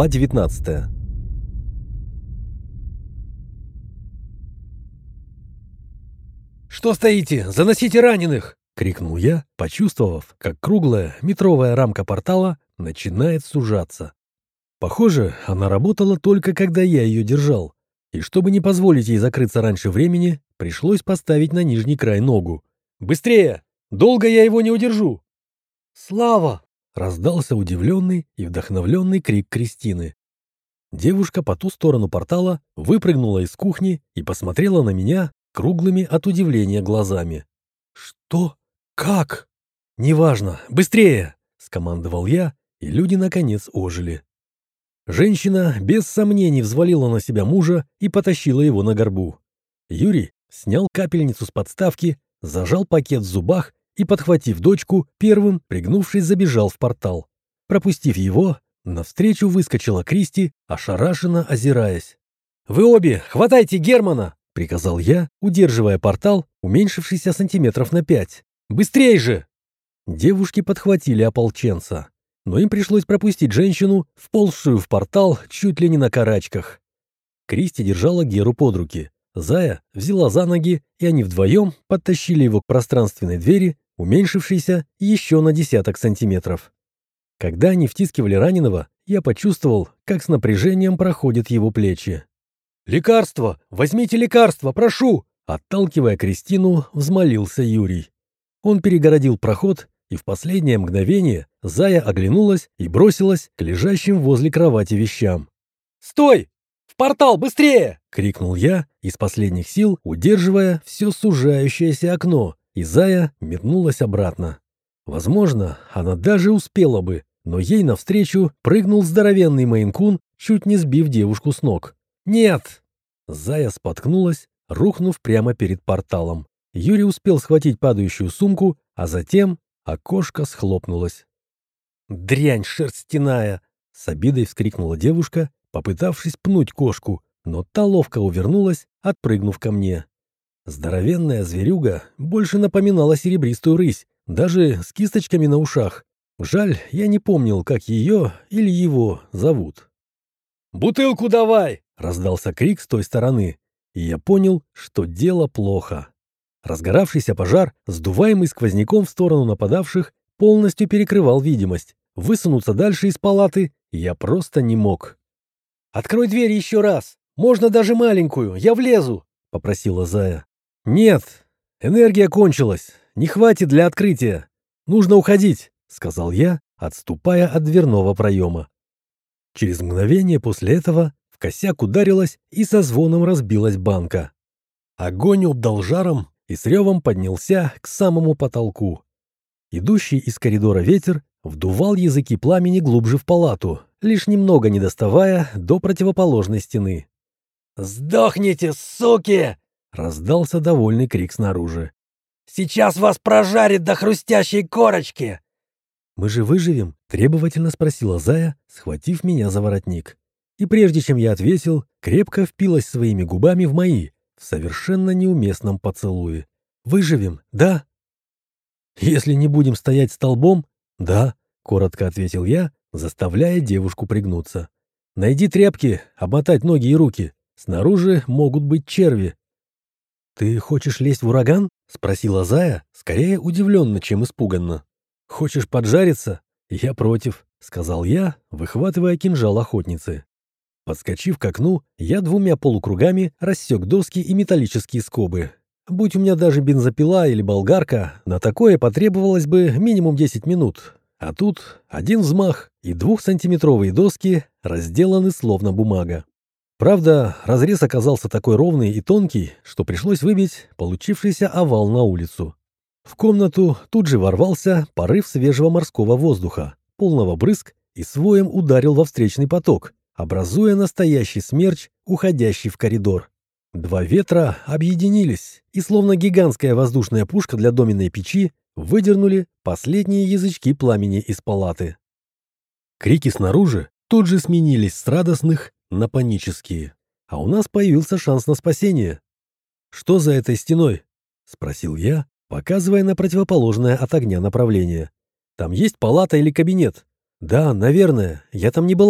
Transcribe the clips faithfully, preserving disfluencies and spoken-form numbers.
Глава девятнадцатая. «Что стоите? Заносите раненых!» — крикнул я, почувствовав, как круглая метровая рамка портала начинает сужаться. Похоже, она работала только когда я ее держал, и чтобы не позволить ей закрыться раньше времени, пришлось поставить на нижний край ногу. «Быстрее! Долго я его не удержу!» «Слава!» — раздался удивленный и вдохновленный крик Кристины. Девушка по ту сторону портала выпрыгнула из кухни и посмотрела на меня круглыми от удивления глазами. «Что? Как?» «Неважно, быстрее!» — скомандовал я, и люди наконец ожили. Женщина без сомнений взвалила на себя мужа и потащила его на горбу. Юрий снял капельницу с подставки, зажал пакет в зубах и, подхватив дочку, первым, пригнувшись, забежал в портал. Пропустив его, навстречу выскочила Кристи, ошарашенно озираясь. «Вы обе хватайте Германа!» — приказал я, удерживая портал, уменьшившийся сантиметров на пять. «Быстрей же!» Девушки подхватили ополченца, но им пришлось пропустить женщину, вползшую в портал чуть ли не на карачках. Кристи держала Геру под руки. Зая взяла за ноги, и они вдвоем подтащили его к пространственной двери, уменьшившейся еще на десяток сантиметров. Когда они втискивали раненого, я почувствовал, как с напряжением проходят его плечи. «Лекарство! Возьмите лекарство, прошу!» Отталкивая Кристину, взмолился Юрий. Он перегородил проход, и в последнее мгновение Зая оглянулась и бросилась к лежащим возле кровати вещам. «Стой! В портал, быстрее!» — крикнул я, из последних сил удерживая все сужающееся окно, и Зая метнулась обратно. Возможно, она даже успела бы, но ей навстречу прыгнул здоровенный мейн-кун, чуть не сбив девушку с ног. «Нет!» Зая споткнулась, рухнув прямо перед порталом. Юрий успел схватить падающую сумку, а затем окошко схлопнулось. «Дрянь шерстяная!» — с обидой вскрикнула девушка, попытавшись пнуть кошку, но та ловко увернулась, отпрыгнув ко мне. Здоровенная зверюга больше напоминала серебристую рысь, даже с кисточками на ушах. Жаль, я не помнил, как ее или его зовут. «Бутылку давай!» — раздался крик с той стороны, и я понял, что дело плохо. Разгоравшийся пожар, сдуваемый сквозняком в сторону нападавших, полностью перекрывал видимость. Высунуться дальше из палаты я просто не мог. «Открой дверь еще раз! Можно даже маленькую, я влезу!» — попросила Зая. «Нет, энергия кончилась, не хватит для открытия. Нужно уходить», — сказал я, отступая от дверного проема. Через мгновение после этого в косяк ударилась и со звоном разбилась банка. Огонь обдал жаром и с ревом поднялся к самому потолку. Идущий из коридора ветер вдувал языки пламени глубже в палату, лишь немного не доставая до противоположной стены. «Сдохните, суки!» — раздался довольный крик снаружи. «Сейчас вас прожарит до хрустящей корочки!» «Мы же выживем?» — требовательно спросила Зая, схватив меня за воротник. И прежде чем я ответил, крепко впилась своими губами в мои, в совершенно неуместном поцелуе. «Выживем, да?» «Если не будем стоять столбом, да», — коротко ответил я, заставляя девушку пригнуться. «Найди тряпки, обмотать ноги и руки. Снаружи могут быть черви». «Ты хочешь лезть в ураган?» — спросила Зая, скорее удивленно, чем испуганно. «Хочешь поджариться? Я против», — сказал я, выхватывая кинжал охотницы. Подскочив к окну, я двумя полукругами рассек доски и металлические скобы. Будь у меня даже бензопила или болгарка, на такое потребовалось бы минимум десять минут. А тут один взмах, и двухсантиметровые доски разделаны словно бумага. Правда, разрез оказался такой ровный и тонкий, что пришлось выбить получившийся овал на улицу. В комнату тут же ворвался порыв свежего морского воздуха, полного брызг, и своем ударил во встречный поток, образуя настоящий смерч, уходящий в коридор. Два ветра объединились, и словно гигантская воздушная пушка для доменной печи выдернули последние язычки пламени из палаты. Крики снаружи тут же сменились с радостных на панические, а у нас появился шанс на спасение. «Что за этой стеной?» — спросил я, показывая на противоположное от огня направление. «Там есть палата или кабинет?» «Да, наверное, я там не была»,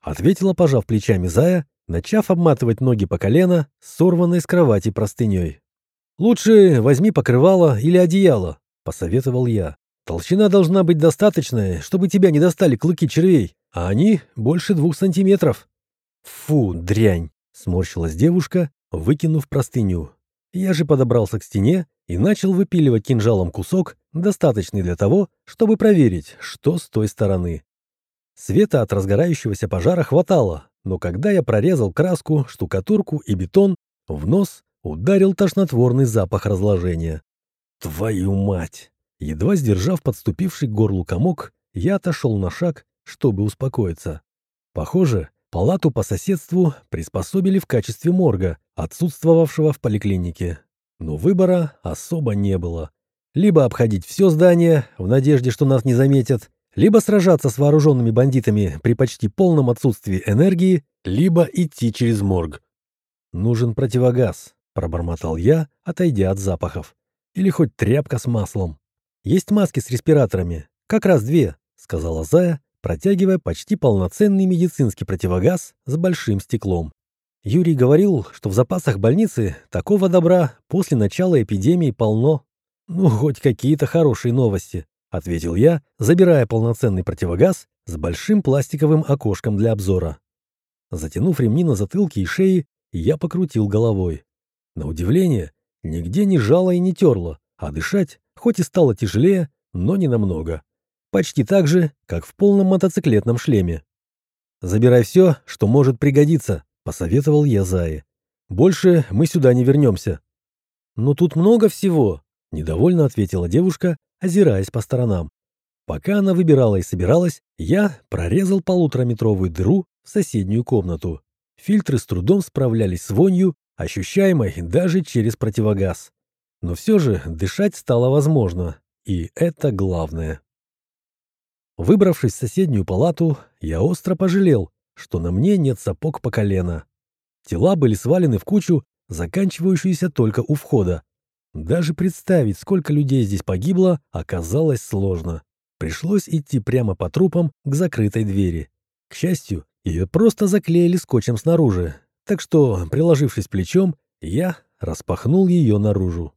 ответила, пожав плечами Зая, начав обматывать ноги по колено, сорванной с кровати простыней. «Лучше возьми покрывало или одеяло», — посоветовал я. «Толщина должна быть достаточная, чтобы тебя не достали клыки червей, а они больше двух сантиметров». «Фу, дрянь!» — сморщилась девушка, выкинув простыню. Я же подобрался к стене и начал выпиливать кинжалом кусок, достаточный для того, чтобы проверить, что с той стороны. Света от разгорающегося пожара хватало, но когда я прорезал краску, штукатурку и бетон, в нос ударил тошнотворный запах разложения. «Твою мать!» Едва сдержав подступивший к горлу комок, я отошел на шаг, чтобы успокоиться. Похоже, палату по соседству приспособили в качестве морга, отсутствовавшего в поликлинике. Но выбора особо не было. Либо обходить все здание, в надежде, что нас не заметят, либо сражаться с вооруженными бандитами при почти полном отсутствии энергии, либо идти через морг. «Нужен противогаз», — пробормотал я, отойдя от запахов. «Или хоть тряпка с маслом». «Есть маски с респираторами. Как раз две», — сказала Зая, протягивая почти полноценный медицинский противогаз с большим стеклом. Юрий говорил, что в запасах больницы такого добра после начала эпидемии полно. «Ну, хоть какие-то хорошие новости», — ответил я, забирая полноценный противогаз с большим пластиковым окошком для обзора. Затянув ремни на затылке и шее, я покрутил головой. На удивление, нигде не жало и не терло, а дышать, хоть и стало тяжелее, но не намного. Почти так же, как в полном мотоциклетном шлеме. «Забирай все, что может пригодиться», — посоветовал я Зае. «Больше мы сюда не вернемся». «Но тут много всего», — недовольно ответила девушка, озираясь по сторонам. Пока она выбирала и собиралась, я прорезал полутораметровую дыру в соседнюю комнату. Фильтры с трудом справлялись с вонью, ощущаемой даже через противогаз. Но все же дышать стало возможно, и это главное. Выбравшись в соседнюю палату, я остро пожалел, что на мне нет сапог по колено. Тела были свалены в кучу, заканчивающуюся только у входа. Даже представить, сколько людей здесь погибло, оказалось сложно. Пришлось идти прямо по трупам к закрытой двери. К счастью, ее просто заклеили скотчем снаружи, так что, приложившись плечом, я распахнул ее наружу.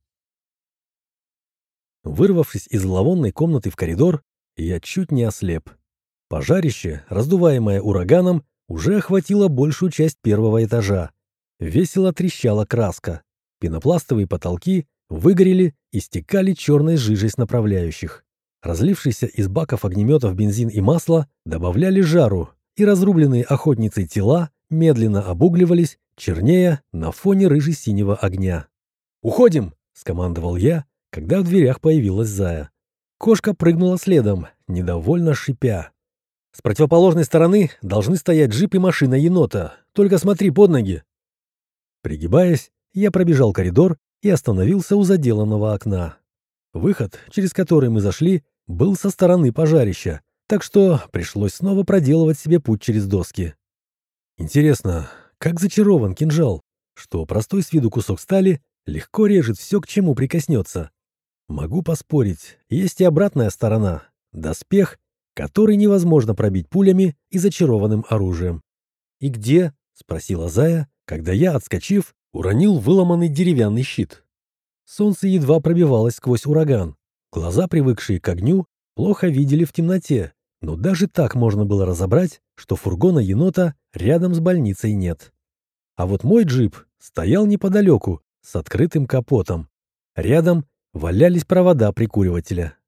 Вырвавшись из зловонной комнаты в коридор, я чуть не ослеп. Пожарище, раздуваемое ураганом, уже охватило большую часть первого этажа. Весело трещала краска. Пенопластовые потолки выгорели и стекали черной жижей с направляющих. Разлившиеся из баков огнеметов бензин и масло добавляли жару, и разрубленные охотницей тела медленно обугливались, чернея на фоне рыже-синего огня. «Уходим!» — скомандовал я, когда в дверях появилась Зая. Кошка прыгнула следом, недовольно шипя. «С противоположной стороны должны стоять джип и машина енота. Только смотри под ноги!» Пригибаясь, я пробежал коридор и остановился у заделанного окна. Выход, через который мы зашли, был со стороны пожарища, так что пришлось снова проделывать себе путь через доски. Интересно, как зачарован кинжал, что простой с виду кусок стали легко режет все, к чему прикоснется. Могу поспорить, есть и обратная сторона — доспех, который невозможно пробить пулями и зачарованным оружием. «И где?» — спросила Зая, когда я, отскочив, уронил выломанный деревянный щит. Солнце едва пробивалось сквозь ураган. Глаза, привыкшие к огню, плохо видели в темноте, но даже так можно было разобрать, что фургона енота рядом с больницей нет. А вот мой джип стоял неподалеку, с открытым капотом. Рядом валялись провода прикуривателя.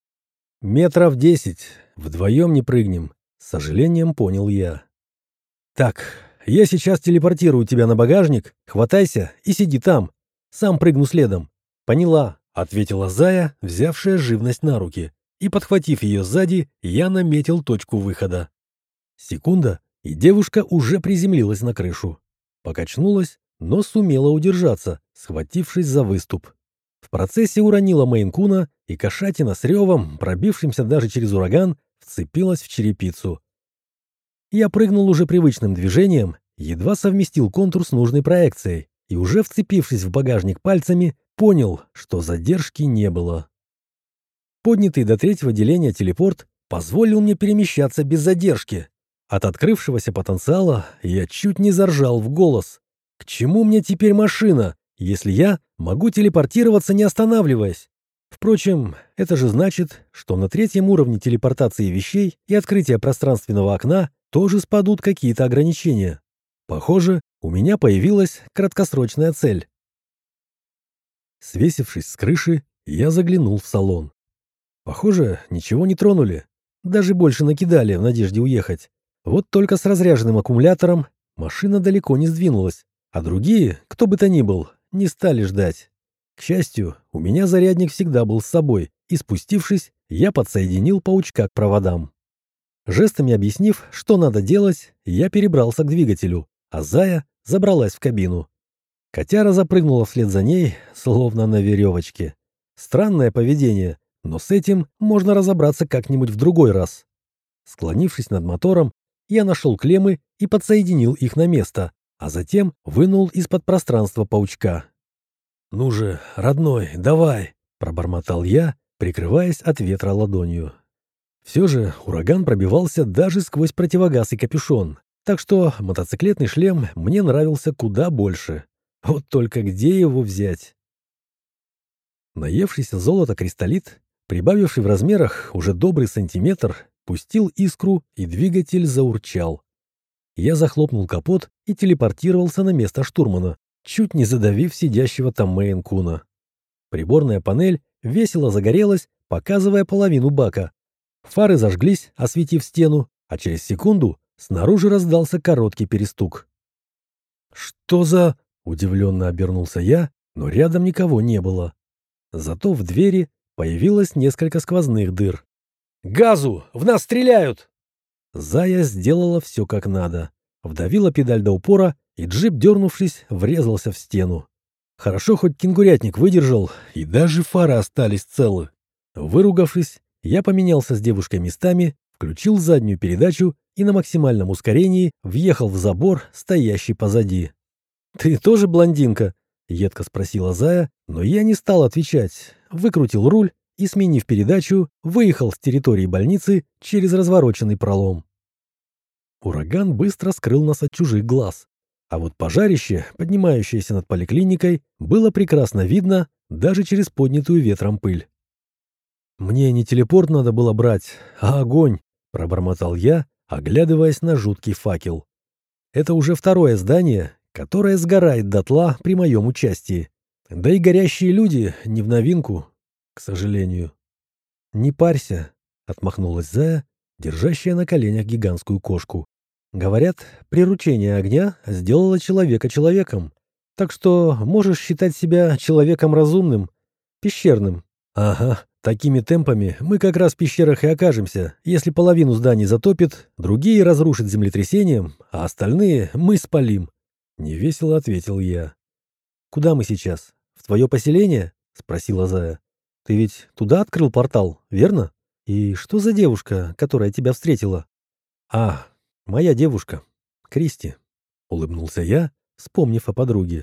«Метров десять, вдвоем не прыгнем», — с сожалением понял я. «Так, я сейчас телепортирую тебя на багажник, хватайся и сиди там. Сам прыгну следом». «Поняла», — ответила Зая, взявшая живность на руки, и, подхватив ее сзади, я наметил точку выхода. Секунда, и девушка уже приземлилась на крышу. Покачнулась, но сумела удержаться, схватившись за выступ. В процессе уронила мейн-куна, и кошатина с ревом, пробившимся даже через ураган, вцепилась в черепицу. Я прыгнул уже привычным движением, едва совместил контур с нужной проекцией, и уже вцепившись в багажник пальцами, понял, что задержки не было. Поднятый до третьего деления телепорт позволил мне перемещаться без задержки. От открывшегося потенциала я чуть не заржал в голос. К чему мне теперь машина, если я могу телепортироваться, не останавливаясь? Впрочем, это же значит, что на третьем уровне телепортации вещей и открытия пространственного окна тоже спадут какие-то ограничения. Похоже, у меня появилась краткосрочная цель. Свесившись с крыши, я заглянул в салон. Похоже, ничего не тронули. Даже больше накидали в надежде уехать. Вот только с разряженным аккумулятором машина далеко не сдвинулась, а другие, кто бы то ни был, не стали ждать. К счастью, у меня зарядник всегда был с собой, и спустившись, я подсоединил паучка к проводам. Жестами объяснив, что надо делать, я перебрался к двигателю, а Зая забралась в кабину. Котяра запрыгнула вслед за ней, словно на веревочке. Странное поведение, но с этим можно разобраться как-нибудь в другой раз. Склонившись над мотором, я нашел клеммы и подсоединил их на место, а затем вынул из-под пространства паучка. «Ну же, родной, давай!» — пробормотал я, прикрываясь от ветра ладонью. Все же ураган пробивался даже сквозь противогаз и капюшон, так что мотоциклетный шлем мне нравился куда больше. Вот только где его взять? Наевшийся золота кристаллит, прибавивший в размерах уже добрый сантиметр, пустил искру, и двигатель заурчал. Я захлопнул капот и телепортировался на место штурмана, чуть не задавив сидящего там Мэйн-куна. Приборная панель весело загорелась, показывая половину бака. Фары зажглись, осветив стену, а через секунду снаружи раздался короткий перестук. «Что за...» — удивленно обернулся я, но рядом никого не было. Зато в двери появилось несколько сквозных дыр. «Газу! В нас стреляют!» Зая сделала все как надо. Вдавила педаль до упора, и джип, дернувшись, врезался в стену. Хорошо хоть кенгурятник выдержал, и даже фары остались целы. Выругавшись, я поменялся с девушкой местами, включил заднюю передачу и на максимальном ускорении въехал в забор, стоящий позади. «Ты тоже блондинка?» — едко спросила Зая, но я не стал отвечать, выкрутил руль и, сменив передачу, выехал с территории больницы через развороченный пролом. Ураган быстро скрыл нас от чужих глаз, а вот пожарище, поднимающееся над поликлиникой, было прекрасно видно даже через поднятую ветром пыль. «Мне не телепорт надо было брать, а огонь», — пробормотал я, оглядываясь на жуткий факел. «Это уже второе здание, которое сгорает дотла при моем участии. Да и горящие люди не в новинку, к сожалению». «Не парься», — отмахнулась Зая, держащая на коленях гигантскую кошку. «Говорят, приручение огня сделало человека человеком, так что можешь считать себя человеком разумным, пещерным». «Ага, такими темпами мы как раз в пещерах и окажемся, если половину зданий затопит, другие разрушит землетрясением, а остальные мы спалим», — невесело ответил я. «Куда мы сейчас? В твое поселение?» — спросила Зая. «Ты ведь туда открыл портал, верно? И что за девушка, которая тебя встретила?» «А, моя девушка, Кристи», — улыбнулся я, вспомнив о подруге.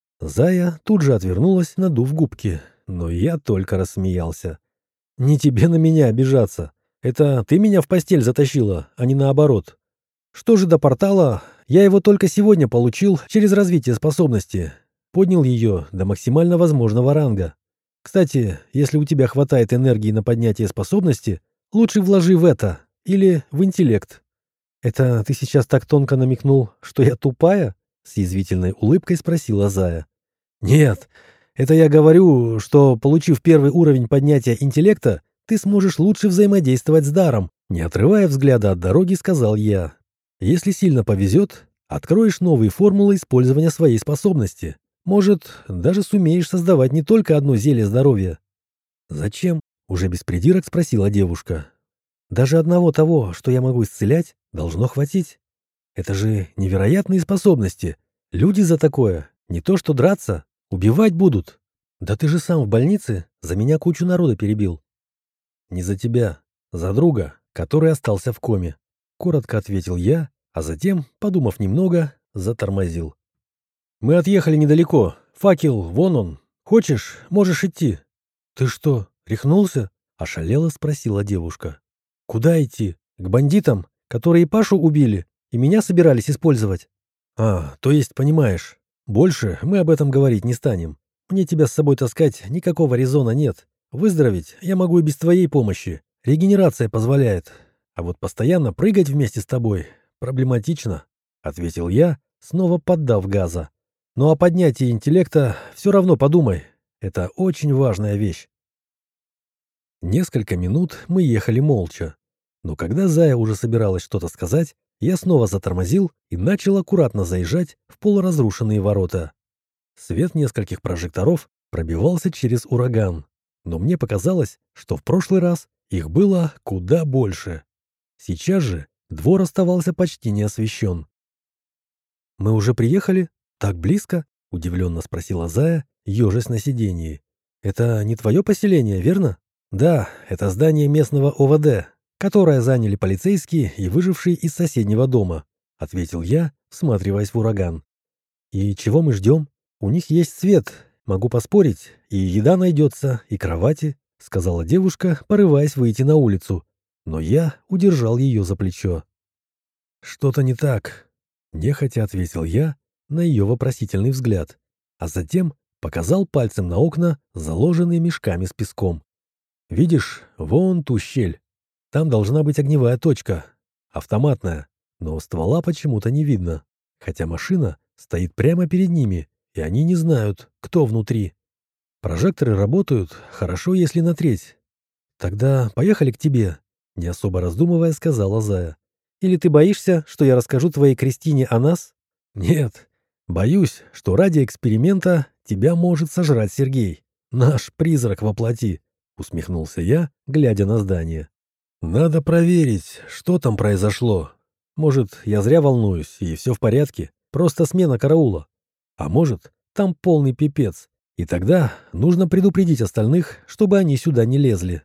Зая тут же отвернулась, надув губки, но я только рассмеялся. «Не тебе на меня обижаться. Это ты меня в постель затащила, а не наоборот. Что же до портала, я его только сегодня получил через развитие способности. Поднял ее до максимально возможного ранга. Кстати, если у тебя хватает энергии на поднятие способности, лучше вложи в это или в интеллект». «Это ты сейчас так тонко намекнул, что я тупая?» — с язвительной улыбкой спросила Зая. «Нет, это я говорю, что, получив первый уровень поднятия интеллекта, ты сможешь лучше взаимодействовать с даром», — не отрывая взгляда от дороги, сказал я. «Если сильно повезет, откроешь новые формулы использования своей способности. Может, даже сумеешь создавать не только одно зелье здоровья». «Зачем?» — уже без придирок спросила девушка. «Даже одного того, что я могу исцелять, должно хватить. Это же невероятные способности. Люди за такое не то что драться, убивать будут. Да ты же сам в больнице за меня кучу народа перебил». «Не за тебя, за друга, который остался в коме», — коротко ответил я, а затем, подумав немного, затормозил. «Мы отъехали недалеко. Факел, вон он. Хочешь, можешь идти». «Ты что, рехнулся?» — ошалело спросила девушка. «Куда идти? К бандитам? которые Пашу убили и меня собирались использовать. А, то есть, понимаешь, больше мы об этом говорить не станем. Мне тебя с собой таскать никакого резона нет. Выздороветь я могу и без твоей помощи. Регенерация позволяет. А вот постоянно прыгать вместе с тобой проблематично, — ответил я, снова поддав газа. Ну о поднятии интеллекта все равно подумай. Это очень важная вещь. Несколько минут мы ехали молча. Но когда Зая уже собиралась что-то сказать, я снова затормозил и начал аккуратно заезжать в полуразрушенные ворота. Свет нескольких прожекторов пробивался через ураган, но мне показалось, что в прошлый раз их было куда больше. Сейчас же двор оставался почти не освещен. «Мы уже приехали? Так близко?» — удивленно спросила Зая, ежась на сиденье. «Это не твое поселение, верно?» «Да, это здание местного О В Д, которое заняли полицейские и выжившие из соседнего дома», — ответил я, всматриваясь в ураган. «И чего мы ждем? У них есть свет, могу поспорить, и еда найдется, и кровати», — сказала девушка, порываясь выйти на улицу. Но я удержал ее за плечо. «Что-то не так», — нехотя ответил я на ее вопросительный взгляд, а затем показал пальцем на окна, заложенные мешками с песком. «Видишь, вон ту щель. Там должна быть огневая точка. Автоматная, но ствола почему-то не видно, хотя машина стоит прямо перед ними, и они не знают, кто внутри. Прожекторы работают, хорошо, если на треть. Тогда поехали к тебе», — не особо раздумывая сказала Зая. «Или ты боишься, что я расскажу твоей Кристине о нас?» «Нет, боюсь, что ради эксперимента тебя может сожрать Сергей, наш призрак во плоти», — усмехнулся я, глядя на здание. «Надо проверить, что там произошло. Может, я зря волнуюсь, и все в порядке, просто смена караула. А может, там полный пипец, и тогда нужно предупредить остальных, чтобы они сюда не лезли».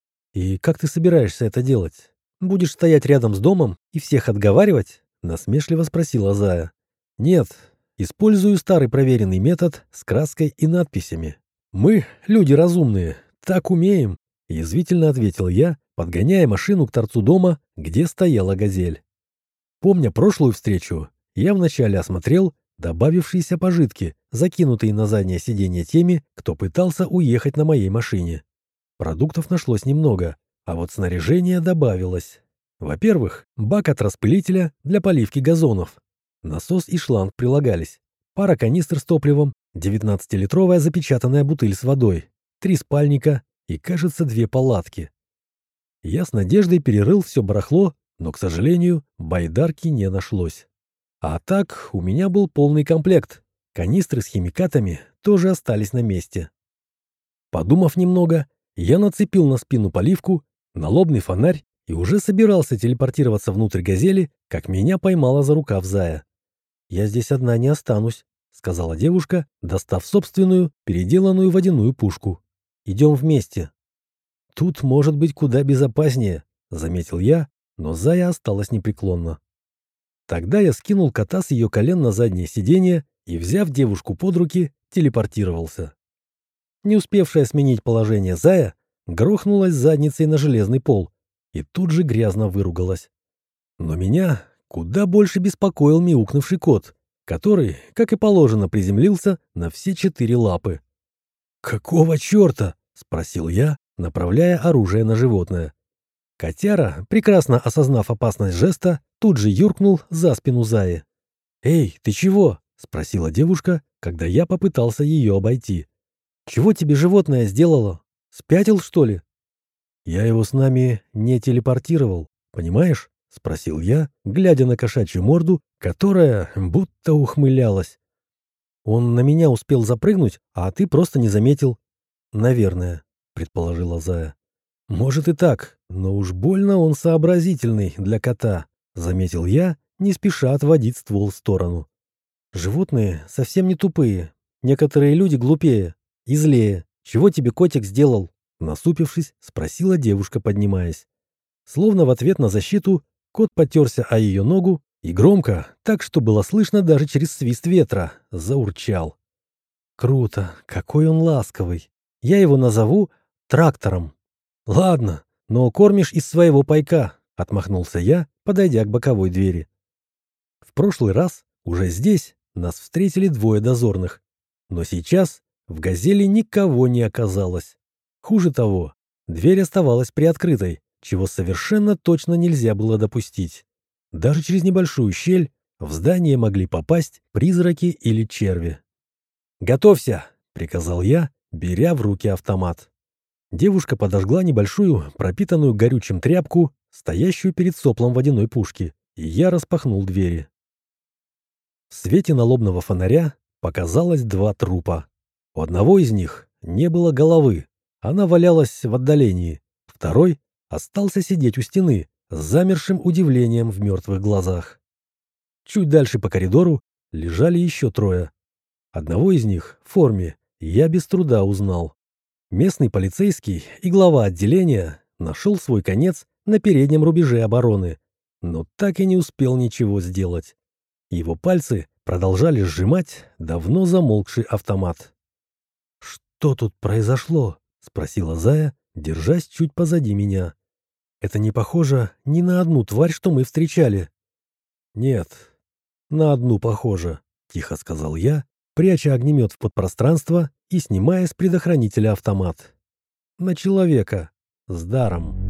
«И как ты собираешься это делать? Будешь стоять рядом с домом и всех отговаривать?» — насмешливо спросила Зая. «Нет, использую старый проверенный метод с краской и надписями. Мы, люди разумные, так умеем», — язвительно ответил я, подгоняя машину к торцу дома, где стояла «Газель». Помня прошлую встречу, я вначале осмотрел добавившиеся пожитки, закинутые на заднее сиденье теми, кто пытался уехать на моей машине. Продуктов нашлось немного, а вот снаряжение добавилось. Во-первых, бак от распылителя для поливки газонов. Насос и шланг прилагались. Пара канистр с топливом, девятнадцатилитровая запечатанная бутыль с водой, три спальника и, кажется, две палатки. Я с надеждой перерыл все барахло, но, к сожалению, байдарки не нашлось. А так у меня был полный комплект. Канистры с химикатами тоже остались на месте. Подумав немного, я нацепил на спину поливку, налобный фонарь и уже собирался телепортироваться внутрь «Газели», как меня поймала за рукав Зая. «Я здесь одна не останусь», — сказала девушка, достав собственную, переделанную водяную пушку. «Идем вместе». «Тут может быть куда безопаснее», — заметил я, но Зая осталась непреклонна. Тогда я скинул кота с ее колен на заднее сиденье и, взяв девушку под руки, телепортировался. Не успевшая сменить положение Зая грохнулась задницей на железный пол и тут же грязно выругалась. Но меня куда больше беспокоил мяукнувший кот, который, как и положено, приземлился на все четыре лапы. «Какого черта?» — спросил я, направляя оружие на животное. Котяра, прекрасно осознав опасность жеста, тут же юркнул за спину Заи. «Эй, ты чего?» — спросила девушка, когда я попытался ее обойти. «Чего тебе животное сделало? Спятил, что ли?» «Я его с нами не телепортировал, понимаешь?» — спросил я, глядя на кошачью морду, которая будто ухмылялась. «Он на меня успел запрыгнуть, а ты просто не заметил». «Наверное», — предположила Зая. «Может и так, но уж больно он сообразительный для кота», — заметил я, не спеша отводить ствол в сторону. «Животные совсем не тупые. Некоторые люди глупее и злее. Чего тебе котик сделал?» Насупившись, спросила девушка, поднимаясь. Словно в ответ на защиту, кот потерся о ее ногу и громко, так что было слышно даже через свист ветра, заурчал. «Круто, какой он ласковый. Я его назову трактором». «Ладно, но кормишь из своего пайка», — отмахнулся я, подойдя к боковой двери. В прошлый раз уже здесь нас встретили двое дозорных, но сейчас в «Газели» никого не оказалось. Хуже того, дверь оставалась приоткрытой, чего совершенно точно нельзя было допустить. Даже через небольшую щель в здание могли попасть призраки или черви. «Готовься!» — приказал я, беря в руки автомат. Девушка подожгла небольшую, пропитанную горючим тряпку, стоящую перед соплом водяной пушки, и я распахнул двери. В свете налобного фонаря показалось два трупа. У одного из них не было головы, она валялась в отдалении. Второй остался сидеть у стены с замершим удивлением в мертвых глазах. Чуть дальше по коридору лежали еще трое. Одного из них в форме я без труда узнал. Местный полицейский и глава отделения нашел свой конец на переднем рубеже обороны, но так и не успел ничего сделать. Его пальцы продолжали сжимать давно замолкший автомат. «Что тут произошло?» — спросила Зая, держась чуть позади меня. «Это не похоже ни на одну тварь, что мы встречали». «Нет, на одну похоже», — тихо сказал я, пряча огнемет в подпространство и снимая с предохранителя автомат. «На человека. С даром».